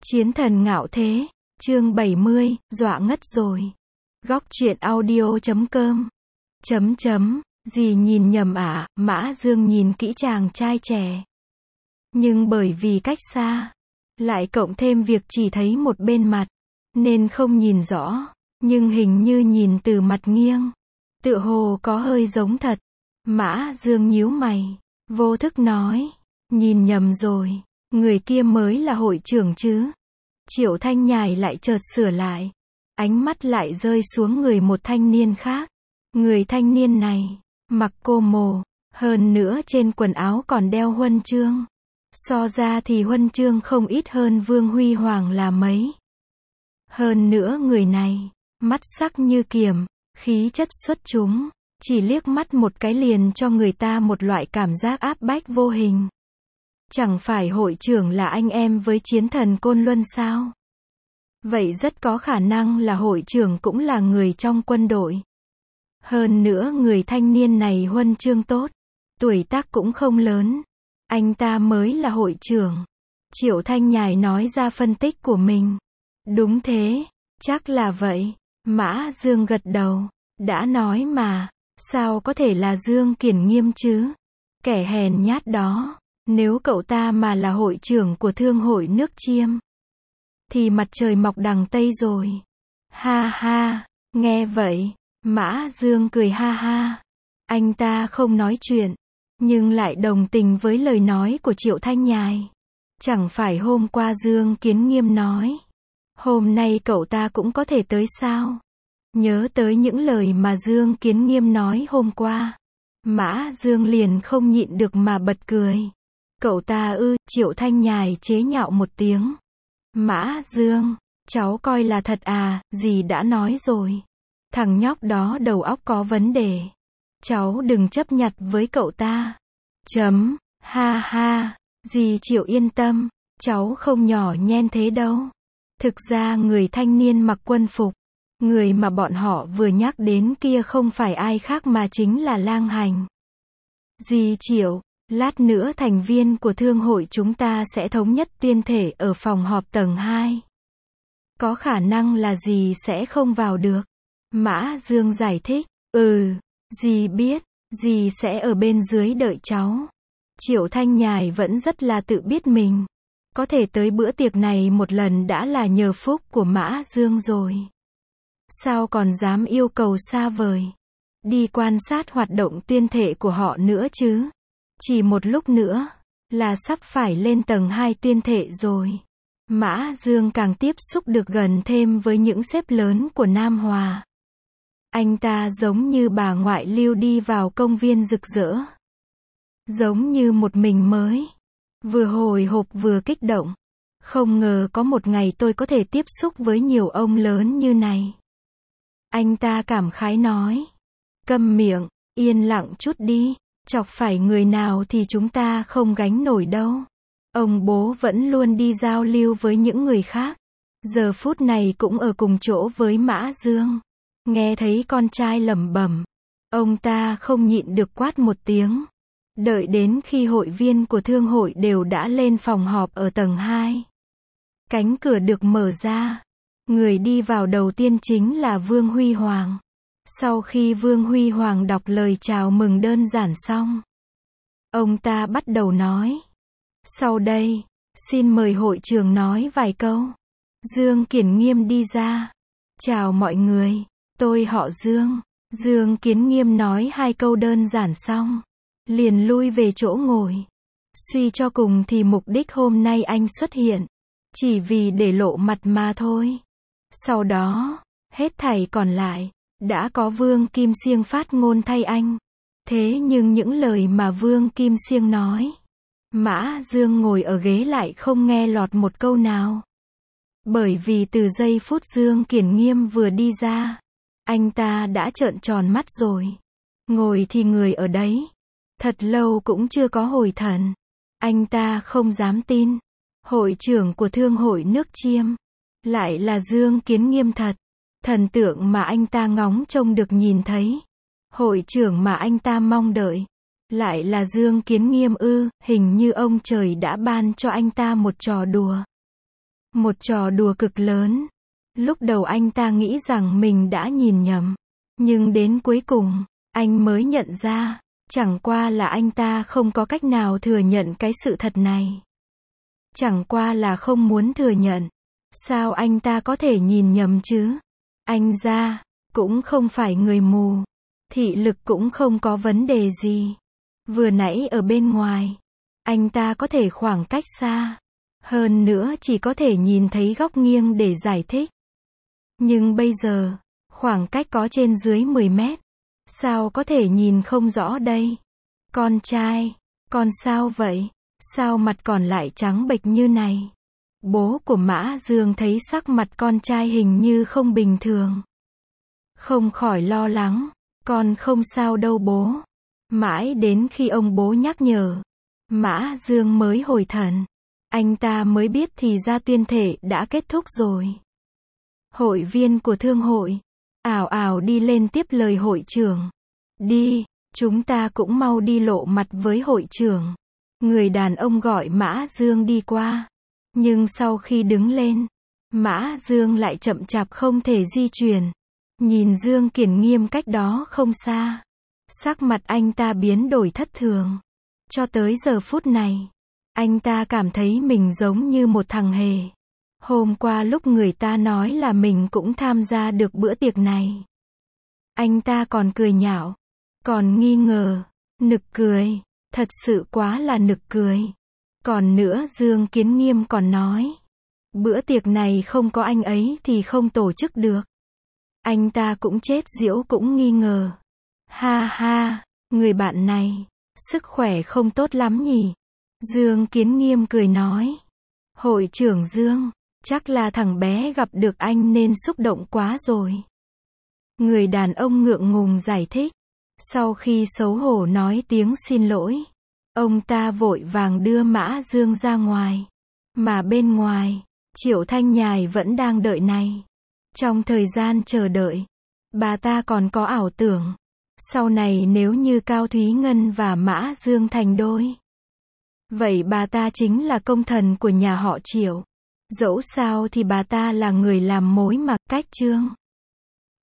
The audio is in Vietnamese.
Chiến thần ngạo thế, chương 70, dọa ngất rồi. Góc truyện audio.com. Gì nhìn nhầm à, Mã Dương nhìn kỹ chàng trai trẻ. Nhưng bởi vì cách xa, lại cộng thêm việc chỉ thấy một bên mặt, nên không nhìn rõ, nhưng hình như nhìn từ mặt nghiêng, tựa hồ có hơi giống thật. Mã Dương nhíu mày, vô thức nói, nhìn nhầm rồi, người kia mới là hội trưởng chứ. Triệu Thanh Nhài lại chợt sửa lại, ánh mắt lại rơi xuống người một thanh niên khác. Người thanh niên này, mặc cô mồ, hơn nữa trên quần áo còn đeo huân chương. So ra thì huân chương không ít hơn Vương Huy Hoàng là mấy. Hơn nữa người này, mắt sắc như kiếm, khí chất xuất chúng, chỉ liếc mắt một cái liền cho người ta một loại cảm giác áp bách vô hình. Chẳng phải hội trưởng là anh em với chiến thần Côn Luân sao? Vậy rất có khả năng là hội trưởng cũng là người trong quân đội. Hơn nữa người thanh niên này huân chương tốt, tuổi tác cũng không lớn. Anh ta mới là hội trưởng. Triệu Thanh Nhài nói ra phân tích của mình. Đúng thế, chắc là vậy. Mã Dương gật đầu. Đã nói mà, sao có thể là Dương Kiển Nghiêm chứ? Kẻ hèn nhát đó. Nếu cậu ta mà là hội trưởng của thương hội nước Chiêm, thì mặt trời mọc đằng Tây rồi. Ha ha, nghe vậy, Mã Dương cười ha ha. Anh ta không nói chuyện, nhưng lại đồng tình với lời nói của Triệu Thanh Nhài. Chẳng phải hôm qua Dương Kiến Nghiêm nói, hôm nay cậu ta cũng có thể tới sao? Nhớ tới những lời mà Dương Kiến Nghiêm nói hôm qua, Mã Dương liền không nhịn được mà bật cười. Cậu ta ư? Triệu Thanh Nhài chế nhạo một tiếng. Mã Dương, cháu coi là thật à? Dì đã nói rồi, thằng nhóc đó đầu óc có vấn đề. Cháu đừng chấp nhặt với cậu ta. Ha ha, dì Triệu yên tâm, cháu không nhỏ nhen thế đâu. Thực ra người thanh niên mặc quân phục, người mà bọn họ vừa nhắc đến kia không phải ai khác mà chính là Lang Hành. Dì Triệu, lát nữa thành viên của thương hội chúng ta sẽ thống nhất tuyên thể ở phòng họp tầng 2. Có khả năng là dì sẽ không vào được. Mã Dương giải thích. Dì biết, dì sẽ ở bên dưới đợi cháu. Triệu Thanh Nhài vẫn rất là tự biết mình. Có thể tới bữa tiệc này một lần đã là nhờ phúc của Mã Dương rồi. Sao còn dám yêu cầu xa vời? Đi quan sát hoạt động tuyên thệ của họ nữa chứ. Chỉ một lúc nữa, là sắp phải lên tầng 2 tuyên thệ rồi. Mã Dương càng tiếp xúc được gần thêm với những sếp lớn của Nam Hòa. Anh ta giống như bà ngoại lưu đi vào công viên rực rỡ. Giống như một mình mới. Vừa hồi hộp vừa kích động. Không ngờ có một ngày tôi có thể tiếp xúc với nhiều ông lớn như này. Anh ta cảm khái nói. Câm miệng, yên lặng chút đi. Chọc phải người nào thì chúng ta không gánh nổi đâu. Ông bố vẫn luôn đi giao lưu với những người khác. Giờ phút này cũng ở cùng chỗ với Mã Dương. Nghe thấy con trai lẩm bẩm, ông ta không nhịn được quát một tiếng. Đợi đến khi hội viên của thương hội đều đã lên phòng họp ở tầng 2. Cánh cửa được mở ra. Người đi vào đầu tiên chính là Vương Huy Hoàng. Sau khi Vương Huy Hoàng đọc lời chào mừng đơn giản xong, ông ta bắt đầu nói. Sau đây, xin mời hội trưởng nói vài câu. Dương Kiển Nghiêm đi ra. Chào mọi người, tôi họ Dương. Dương Kiến Nghiêm nói 2 câu đơn giản xong, liền lui về chỗ ngồi. Suy cho cùng thì mục đích hôm nay anh xuất hiện, chỉ vì để lộ mặt mà thôi. Sau đó, hết thảy còn lại, đã có Vương Kim Siêng phát ngôn thay anh. Thế nhưng những lời mà Vương Kim Siêng nói, Mã Dương ngồi ở ghế lại không nghe lọt một câu nào. Bởi vì từ giây phút Dương Kiển Nghiêm vừa đi ra, anh ta đã trợn tròn mắt rồi. Ngồi thì người ở đấy. Thật lâu cũng chưa có hồi thần. Anh ta không dám tin. Hội trưởng của thương hội nước Chiêm lại là Dương Kiến Nghiêm thật. Thần tượng mà anh ta ngóng trông được nhìn thấy. Hội trưởng mà anh ta mong đợi lại là Dương Kiến Nghiêm ư? Hình như ông trời đã ban cho anh ta một trò đùa. Một trò đùa cực lớn. Lúc đầu anh ta nghĩ rằng mình đã nhìn nhầm. Nhưng đến cuối cùng, anh mới nhận ra, chẳng qua là anh ta không có cách nào thừa nhận cái sự thật này. Chẳng qua là không muốn thừa nhận. Sao anh ta có thể nhìn nhầm chứ? Anh ra, cũng không phải người mù. Thị lực cũng không có vấn đề gì. Vừa nãy ở bên ngoài, anh ta có thể khoảng cách xa. Hơn nữa chỉ có thể nhìn thấy góc nghiêng để giải thích. Nhưng bây giờ, khoảng cách có trên dưới 10 mét. Sao có thể nhìn không rõ đây? Con trai, con sao vậy? Sao mặt còn lại trắng bệch như này? Bố của Mã Dương thấy sắc mặt con trai hình như không bình thường. Không khỏi lo lắng. Con không sao đâu bố. Mãi đến khi ông bố nhắc nhở, Mã Dương mới hồi thần. Anh ta mới biết thì ra tuyên thệ đã kết thúc rồi. Hội viên của thương hội ảo ảo đi lên tiếp lời hội trưởng. Đi, chúng ta cũng mau đi lộ mặt với hội trưởng. Người đàn ông gọi Mã Dương đi qua. Nhưng sau khi đứng lên, Mã Dương lại chậm chạp không thể di chuyển. Nhìn Dương Kiển Nghiêm cách đó không xa. Sắc mặt anh ta biến đổi thất thường. Cho tới giờ phút này, anh ta cảm thấy mình giống như một thằng hề. Hôm qua lúc người ta nói là mình cũng tham gia được bữa tiệc này, anh ta còn cười nhạo, còn nghi ngờ, nực cười, thật sự quá là nực cười. Còn nữa Dương Kiến Nghiêm còn nói, bữa tiệc này không có anh ấy thì không tổ chức được. Anh ta cũng chết giễu cũng nghi ngờ. Ha ha, người bạn này, sức khỏe không tốt lắm nhỉ? Dương Kiến Nghiêm cười nói. Hội trưởng Dương, chắc là thằng bé gặp được anh nên xúc động quá rồi. Người đàn ông ngượng ngùng giải thích. Sau khi xấu hổ nói tiếng xin lỗi, ông ta vội vàng đưa Mã Dương ra ngoài. Mà bên ngoài, Triệu Thanh Nhài vẫn đang đợi này. Trong thời gian chờ đợi, bà ta còn có ảo tưởng. Sau này nếu như Cao Thúy Ngân và Mã Dương thành đôi, vậy bà ta chính là công thần của nhà họ Triệu. Dẫu sao thì bà ta là người làm mối mà cách Trương